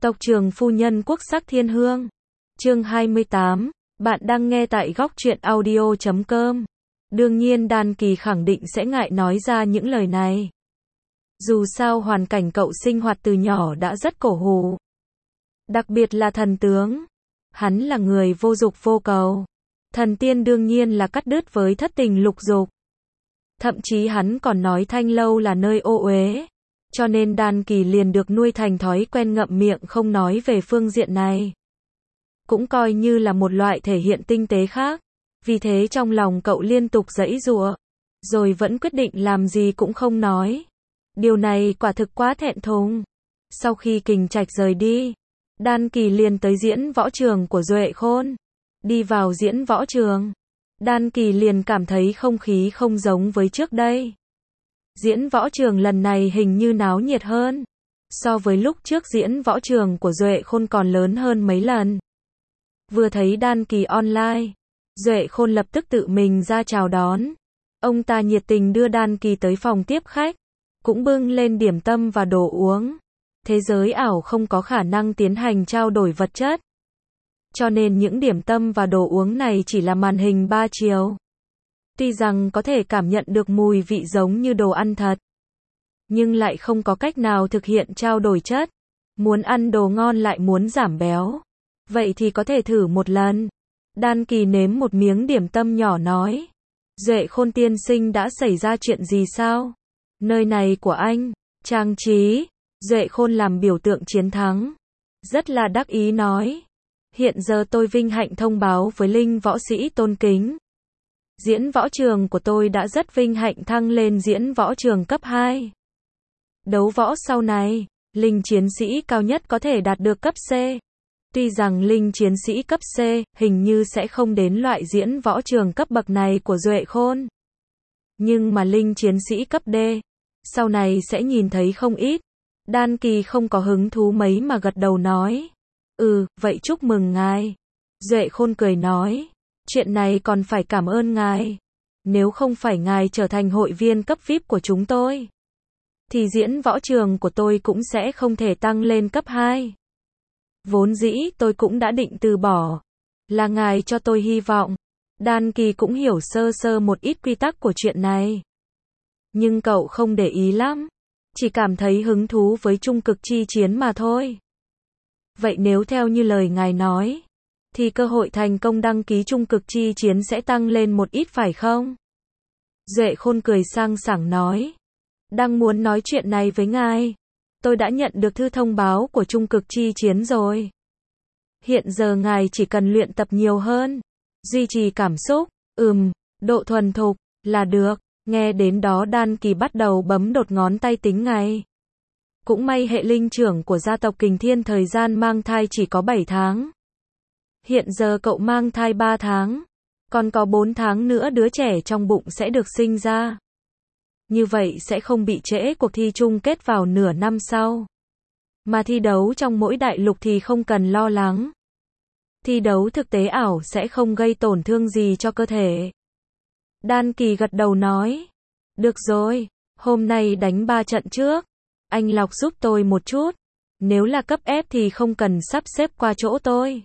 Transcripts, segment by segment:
Tộc trưởng phu nhân quốc sắc thiên hương. Chương 28. Bạn đang nghe tại góc truyện audio.com. Đương nhiên Đan Kỳ khẳng định sẽ ngại nói ra những lời này. Dù sao hoàn cảnh cậu sinh hoạt từ nhỏ đã rất cổ hủ. Đặc biệt là thần tướng. Hắn là người vô dục vô cầu. Thần tiên đương nhiên là cắt đứt với thất tình lục dục. Thậm chí hắn còn nói Thanh Lâu là nơi ô uế. Cho nên Đan Kỳ liền được nuôi thành thói quen ngậm miệng không nói về phương diện này. Cũng coi như là một loại thể hiện tinh tế khác. Vì thế trong lòng cậu liên tục giãy giụa, rồi vẫn quyết định làm gì cũng không nói. Điều này quả thực quá thẹn thùng. Sau khi Kình Trạch rời đi, Đan Kỳ liền tới diễn võ trường của Duệ Khôn. Đi vào diễn võ trường, Đan Kỳ liền cảm thấy không khí không giống với trước đây. Diễn võ trường lần này hình như náo nhiệt hơn. So với lúc trước diễn võ trường của Duệ Khôn còn lớn hơn mấy lần. Vừa thấy Đan Kỳ online, Duệ Khôn lập tức tự mình ra chào đón. Ông ta nhiệt tình đưa Đan Kỳ tới phòng tiếp khách, cũng bưng lên điểm tâm và đồ uống. Thế giới ảo không có khả năng tiến hành trao đổi vật chất. Cho nên những điểm tâm và đồ uống này chỉ là màn hình 3 chiều. Tuy rằng có thể cảm nhận được mùi vị giống như đồ ăn thật, nhưng lại không có cách nào thực hiện trao đổi chất. Muốn ăn đồ ngon lại muốn giảm béo, vậy thì có thể thử một lần. Đan Kỳ nếm một miếng điểm tâm nhỏ nói. Duệ Khôn tiên sinh đã xảy ra chuyện gì sao? Nơi này của anh, trang trí. Duệ Khôn làm biểu tượng chiến thắng. Rất là đắc ý nói. Hiện giờ tôi vinh hạnh thông báo với Linh võ sĩ tôn kính. Diễn võ trường của tôi đã rất vinh hạnh thăng lên diễn võ trường cấp 2. Đấu võ sau này, Linh chiến sĩ cao nhất có thể đạt được cấp C. Tuy rằng Linh chiến sĩ cấp C hình như sẽ không đến loại diễn võ trường cấp bậc này của Duệ Khôn. Nhưng mà Linh chiến sĩ cấp D, sau này sẽ nhìn thấy không ít. Đan Kỳ không có hứng thú mấy mà gật đầu nói. Vậy chúc mừng ngài. Duệ Khôn cười nói. Chuyện này còn phải cảm ơn ngài. Nếu không phải ngài trở thành hội viên cấp VIP của chúng tôi, thì diễn võ trường của tôi cũng sẽ không thể tăng lên cấp 2. Vốn dĩ tôi cũng đã định từ bỏ. Là ngài cho tôi hy vọng. Đan Kỳ cũng hiểu sơ sơ một ít quy tắc của chuyện này. Nhưng cậu không để ý lắm. Chỉ cảm thấy hứng thú với trung cực chi chiến mà thôi. Vậy nếu theo như lời ngài nói, thì cơ hội thành công đăng ký trung cực chi chiến sẽ tăng lên một ít phải không? Duệ Khôn cười sang sảng nói. Đang muốn nói chuyện này với ngài. Tôi đã nhận được thư thông báo của trung cực chi chiến rồi. Hiện giờ ngài chỉ cần luyện tập nhiều hơn, duy trì cảm xúc, độ thuần thục, là được. Nghe đến đó Đan Kỳ bắt đầu bấm đột ngón tay tính ngày. Cũng may hệ linh trưởng của gia tộc Kình Thiên thời gian mang thai chỉ có 7 tháng. Hiện giờ cậu mang thai 3 tháng. Còn có 4 tháng nữa đứa trẻ trong bụng sẽ được sinh ra. Như vậy sẽ không bị trễ cuộc thi chung kết vào nửa năm sau. Mà thi đấu trong mỗi đại lục thì không cần lo lắng. Thi đấu thực tế ảo sẽ không gây tổn thương gì cho cơ thể. Đan Kỳ gật đầu nói. Được rồi, hôm nay đánh 3 trận trước. Anh lọc giúp tôi một chút. Nếu là cấp F thì không cần sắp xếp qua chỗ tôi.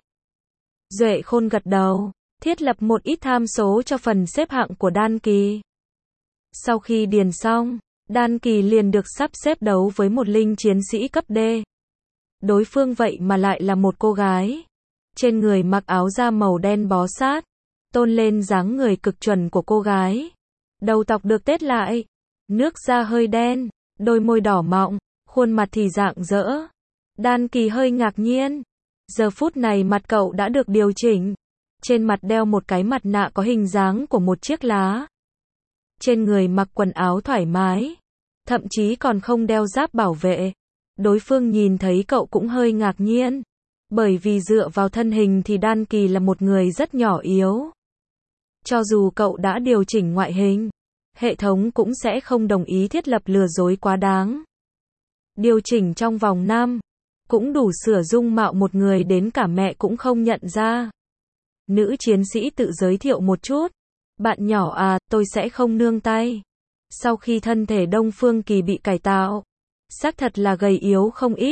Duệ Khôn gật đầu, thiết lập một ít tham số cho phần xếp hạng của Đan Kỳ. Sau khi điền xong, Đan Kỳ liền được sắp xếp đấu với một linh chiến sĩ cấp D. Đối phương vậy mà lại là một cô gái. Trên người mặc áo da màu đen bó sát, tôn lên dáng người cực chuẩn của cô gái. Đầu tóc được tết lại, nước da hơi đen, đôi môi đỏ mọng, khuôn mặt thì rạng rỡ. Đan Kỳ hơi ngạc nhiên. Giờ phút này mặt cậu đã được điều chỉnh. Trên mặt đeo một cái mặt nạ có hình dáng của một chiếc lá. Trên người mặc quần áo thoải mái. Thậm chí còn không đeo giáp bảo vệ. Đối phương nhìn thấy cậu cũng hơi ngạc nhiên. Bởi vì dựa vào thân hình thì Đan Kỳ là một người rất nhỏ yếu. Cho dù cậu đã điều chỉnh ngoại hình, hệ thống cũng sẽ không đồng ý thiết lập lừa dối quá đáng. Điều chỉnh trong vòng 5, cũng đủ sửa dung mạo một người đến cả mẹ cũng không nhận ra. Nữ chiến sĩ tự giới thiệu một chút. Bạn nhỏ à, tôi sẽ không nương tay. Sau khi thân thể Đông Phương Kỳ bị cải tạo, xác thật là gầy yếu không ít.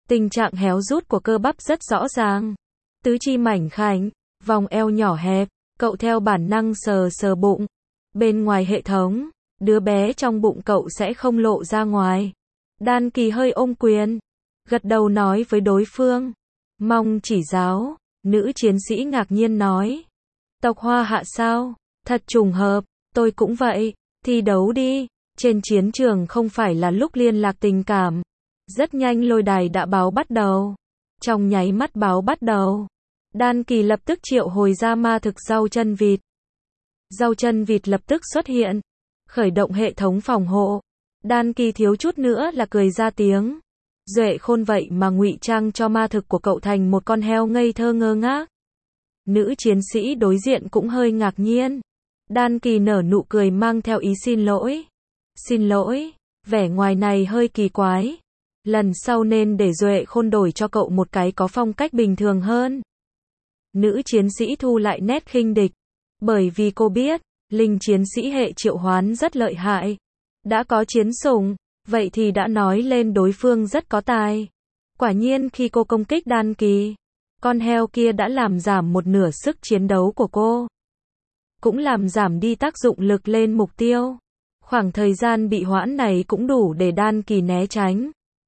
Tình trạng héo rút của cơ bắp rất rõ ràng. Tứ chi mảnh khảnh, vòng eo nhỏ hẹp, cậu theo bản năng sờ sờ bụng. Bên ngoài hệ thống, đứa bé trong bụng cậu sẽ không lộ ra ngoài. Đan Kỳ hơi ôm quyền, gật đầu nói với đối phương. Mong chỉ giáo, nữ chiến sĩ ngạc nhiên nói. Tộc Hoa Hạ sao? Thật trùng hợp, tôi cũng vậy, thi đấu đi. Trên chiến trường không phải là lúc liên lạc tình cảm. Rất nhanh lôi đài đã báo bắt đầu. Trong nháy mắt báo bắt đầu, Đan Kỳ lập tức triệu hồi ra ma thực rau chân vịt. Rau chân vịt lập tức xuất hiện, khởi động hệ thống phòng hộ. Đan Kỳ thiếu chút nữa là cười ra tiếng. Duệ Khôn vậy mà ngụy trang cho ma thực của cậu thành một con heo ngây thơ ngơ ngác. Nữ chiến sĩ đối diện cũng hơi ngạc nhiên. Đan Kỳ nở nụ cười mang theo ý xin lỗi. Xin lỗi, vẻ ngoài này hơi kỳ quái. Lần sau nên để Duệ Khôn đổi cho cậu một cái có phong cách bình thường hơn. Nữ chiến sĩ thu lại nét khinh địch. Bởi vì cô biết, linh chiến sĩ hệ triệu hoán rất lợi hại. Đã có chiến sủng, vậy thì đã nói lên đối phương rất có tài. Quả nhiên khi cô công kích Đan Kỳ, con heo kia đã làm giảm một nửa sức chiến đấu của cô. Cũng làm giảm đi tác dụng lực lên mục tiêu. Khoảng thời gian bị hoãn này cũng đủ để Đan Kỳ né tránh.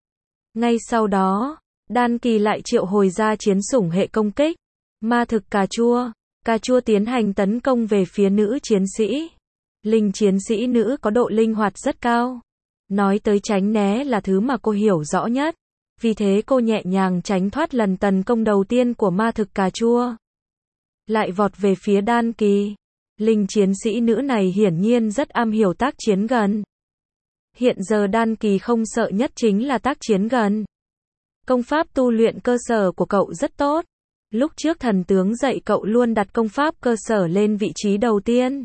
Ngay sau đó, Đan Kỳ lại triệu hồi ra chiến sủng hệ công kích. Ma thực cà chua. Cà chua tiến hành tấn công về phía nữ chiến sĩ. Linh chiến sĩ nữ có độ linh hoạt rất cao. Nói tới tránh né là thứ mà cô hiểu rõ nhất. Vì thế cô nhẹ nhàng tránh thoát lần tấn công đầu tiên của ma thực cà chua. Lại vọt về phía Đan Kỳ. Linh chiến sĩ nữ này hiển nhiên rất am hiểu tác chiến gần. Hiện giờ Đan Kỳ không sợ nhất chính là tác chiến gần. Công pháp tu luyện cơ sở của cậu rất tốt. Lúc trước thần tướng dạy cậu luôn đặt công pháp cơ sở lên vị trí đầu tiên.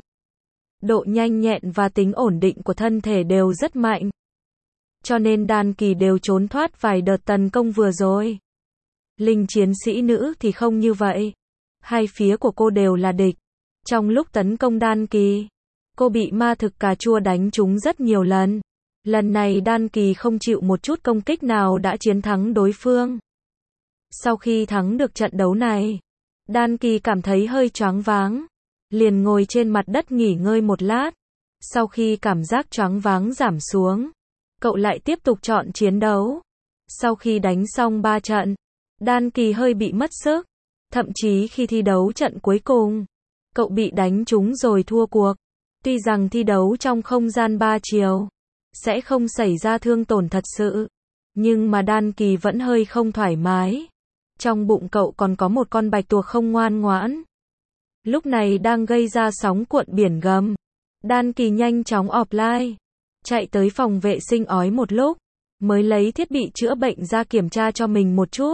Độ nhanh nhẹn và tính ổn định của thân thể đều rất mạnh. Cho nên Đan Kỳ đều trốn thoát vài đợt tấn công vừa rồi. Linh chiến sĩ nữ thì không như vậy. Hai phía của cô đều là địch. Trong lúc tấn công Đan Kỳ, cô bị ma thực cà chua đánh trúng rất nhiều lần. Lần này Đan Kỳ không chịu một chút công kích nào đã chiến thắng đối phương. Sau khi thắng được trận đấu này, Đan Kỳ cảm thấy hơi choáng váng. Liền ngồi trên mặt đất nghỉ ngơi một lát. Sau khi cảm giác choáng váng giảm xuống, cậu lại tiếp tục chọn chiến đấu. Sau khi đánh xong 3 trận, Đan Kỳ hơi bị mất sức. Thậm chí khi thi đấu trận cuối cùng, cậu bị đánh trúng rồi thua cuộc. Tuy rằng thi đấu trong không gian 3 chiều sẽ không xảy ra thương tổn thật sự, nhưng mà Đan Kỳ vẫn hơi không thoải mái. Trong bụng cậu còn có một con bạch tuộc không ngoan ngoãn. Lúc này đang gây ra sóng cuộn biển gầm. Đan Kỳ nhanh chóng offline, chạy tới phòng vệ sinh ói một lúc, mới lấy thiết bị chữa bệnh ra kiểm tra cho mình một chút.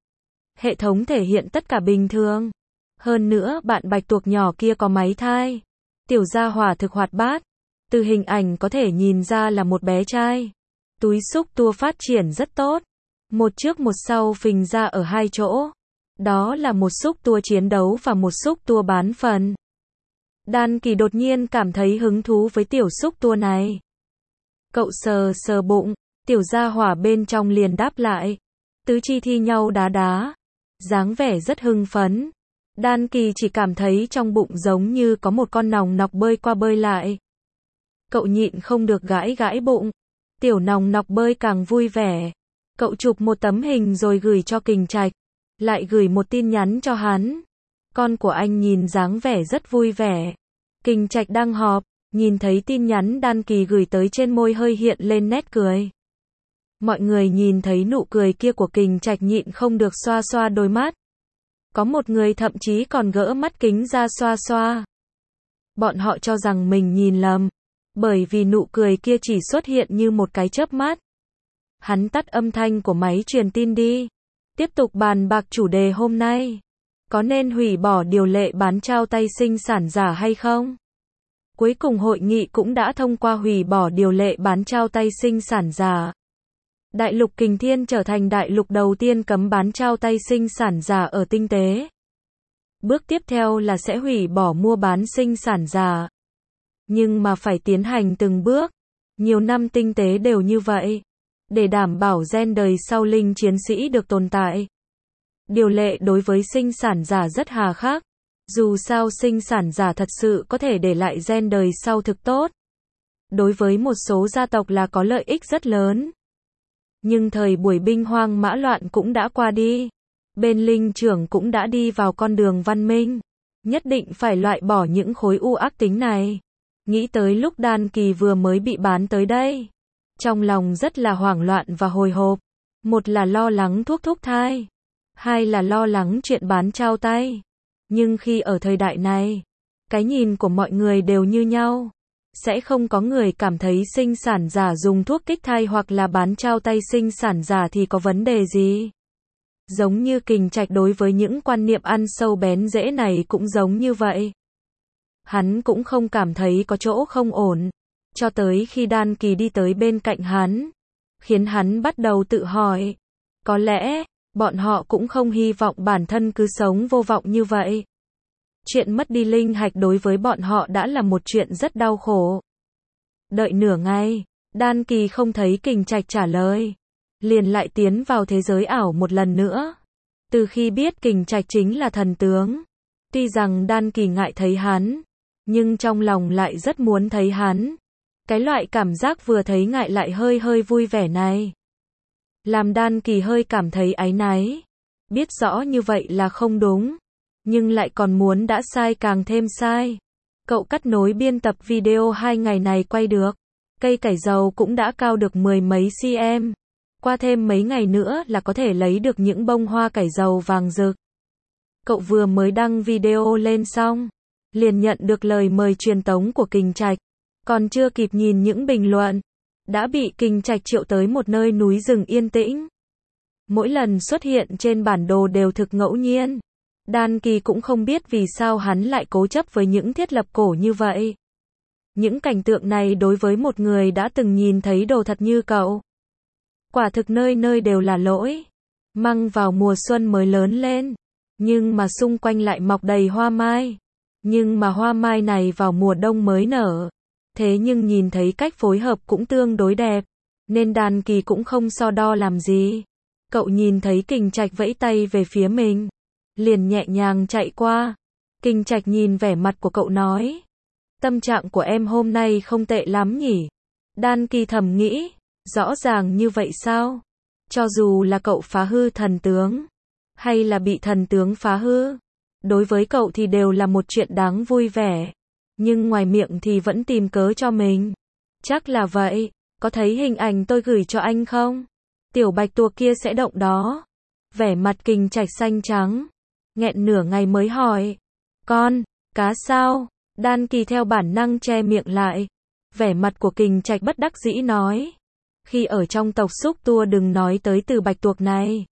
Hệ thống thể hiện tất cả bình thường. Hơn nữa bạn bạch tuộc nhỏ kia có máy thai. Tiểu gia hỏa thực hoạt bát. Từ hình ảnh có thể nhìn ra là một bé trai. Túi xúc tua phát triển rất tốt. Một trước một sau phình ra ở hai chỗ. Đó là một xúc tua chiến đấu và một xúc tua bán phần. Đan Kỳ đột nhiên cảm thấy hứng thú với tiểu xúc tua này. Cậu sờ sờ bụng, tiểu gia hỏa bên trong liền đáp lại. Tứ chi thi nhau đá đá. Dáng vẻ rất hưng phấn. Đan Kỳ chỉ cảm thấy trong bụng giống như có một con nòng nọc bơi qua bơi lại. Cậu nhịn không được gãi gãi bụng. Tiểu nòng nọc bơi càng vui vẻ. Cậu chụp một tấm hình rồi gửi cho Kình Trạch. Lại gửi một tin nhắn cho hắn. Con của anh nhìn dáng vẻ rất vui vẻ. Kình Trạch đang họp, nhìn thấy tin nhắn Đan Kỳ gửi tới trên môi hơi hiện lên nét cười. Mọi người nhìn thấy nụ cười kia của Kình Trạch nhịn không được xoa xoa đôi mắt. Có một người thậm chí còn gỡ mắt kính ra xoa xoa. Bọn họ cho rằng mình nhìn lầm, bởi vì nụ cười kia chỉ xuất hiện như một cái chớp mắt. Hắn tắt âm thanh của máy truyền tin đi. Tiếp tục bàn bạc chủ đề hôm nay. Có nên hủy bỏ điều lệ bán trao tay sinh sản giả hay không? Cuối cùng hội nghị cũng đã thông qua hủy bỏ điều lệ bán trao tay sinh sản giả. Đại lục Kình Thiên trở thành đại lục đầu tiên cấm bán trao tay sinh sản giả ở tinh tế. Bước tiếp theo là sẽ hủy bỏ mua bán sinh sản giả. Nhưng mà phải tiến hành từng bước. Nhiều năm tinh tế đều như vậy. để đảm bảo gen đời sau linh chiến sĩ được tồn tại. Điều lệ đối với sinh sản giả rất hà khắc. Dù sao sinh sản giả thật sự có thể để lại gen đời sau thực tốt. Đối với một số gia tộc là có lợi ích rất lớn. Nhưng thời buổi binh hoang mã loạn cũng đã qua đi. Bên linh trưởng cũng đã đi vào con đường văn minh. Nhất định phải loại bỏ những khối u ác tính này. Nghĩ tới lúc Đan Kỳ vừa mới bị bán tới đây. Trong lòng rất là hoảng loạn và hồi hộp. Một là lo lắng thuốc thúc thai. Hai là lo lắng chuyện bán trao tay. Nhưng khi ở thời đại này, cái nhìn của mọi người đều như nhau. Sẽ không có người cảm thấy sinh sản giả dùng thuốc kích thai hoặc là bán trao tay sinh sản giả thì có vấn đề gì. Giống như Kình Trạch đối với những quan niệm ăn sâu bén rễ này cũng giống như vậy. Hắn cũng không cảm thấy có chỗ không ổn. Cho tới khi Đan Kỳ đi tới bên cạnh hắn. Khiến hắn bắt đầu tự hỏi. Có lẽ, bọn họ cũng không hy vọng bản thân cứ sống vô vọng như vậy. Chuyện mất đi linh hạch đối với bọn họ đã là một chuyện rất đau khổ. Đợi nửa ngày, Đan Kỳ không thấy Kình Trạch trả lời. Liền lại tiến vào thế giới ảo một lần nữa. Từ khi biết Kình Trạch chính là thần tướng. Tuy rằng Đan Kỳ ngại thấy hắn. Nhưng trong lòng lại rất muốn thấy hắn. Cái loại cảm giác vừa thấy ngại lại hơi hơi vui vẻ này. Làm Đan Kỳ hơi cảm thấy áy náy. Biết rõ như vậy là không đúng. Nhưng lại còn muốn đã sai càng thêm sai. Cậu cắt nối biên tập video 2 ngày này quay được. Cây cải dầu cũng đã cao được 10 mấy cm. Qua thêm mấy ngày nữa là có thể lấy được những bông hoa cải dầu vàng rực. Cậu vừa mới đăng video lên xong. Liền nhận được lời mời truyền tống của Kình Trạch. Còn chưa kịp nhìn những bình luận. Đã bị Kình Trạch triệu tới một nơi núi rừng yên tĩnh. Mỗi lần xuất hiện trên bản đồ đều thực ngẫu nhiên. Đan Kỳ cũng không biết vì sao hắn lại cố chấp với những thiết lập cổ như vậy. Những cảnh tượng này đối với một người đã từng nhìn thấy đồ thật như cậu. Quả thực nơi nơi đều là lỗi. Măng vào mùa xuân mới lớn lên. Nhưng mà xung quanh lại mọc đầy hoa mai. Nhưng mà hoa mai này vào mùa đông mới nở. Thế nhưng nhìn thấy cách phối hợp cũng tương đối đẹp. Nên Đan Kỳ cũng không so đo làm gì. Cậu nhìn thấy Kình Trạch vẫy tay về phía mình. Liền nhẹ nhàng chạy qua. Kình Trạch nhìn vẻ mặt của cậu nói. Tâm trạng của em hôm nay không tệ lắm nhỉ. Đan Kỳ thầm nghĩ. Rõ ràng như vậy sao? Cho dù là cậu phá hư thần tướng. Hay là bị thần tướng phá hư. Đối với cậu thì đều là một chuyện đáng vui vẻ. Nhưng ngoài miệng thì vẫn tìm cớ cho mình. Chắc là vậy. Có thấy hình ảnh tôi gửi cho anh không? Tiểu bạch tuộc kia sẽ động đó. Vẻ mặt Kình Trạch xanh trắng. Nghẹn nửa ngày mới hỏi. Con, cá sao? Đan Kỳ theo bản năng che miệng lại. Vẻ mặt của Kình Trạch bất đắc dĩ nói. Khi ở trong tộc xúc tua đừng nói tới từ bạch tuộc này.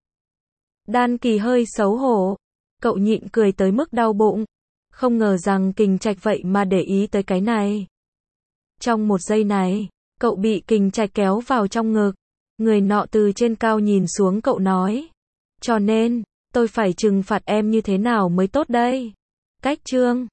Đan Kỳ hơi xấu hổ. Cậu nhịn cười tới mức đau bụng. Không ngờ rằng Kình Trạch vậy mà để ý tới cái này. Trong một giây này, cậu bị Kình Trạch kéo vào trong ngực. Người nọ từ trên cao nhìn xuống cậu nói. Cho nên, tôi phải trừng phạt em như thế nào mới tốt đây? Cách chương